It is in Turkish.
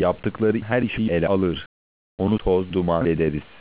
yaptıkları her işi ele alır. Onu toz duman ederiz.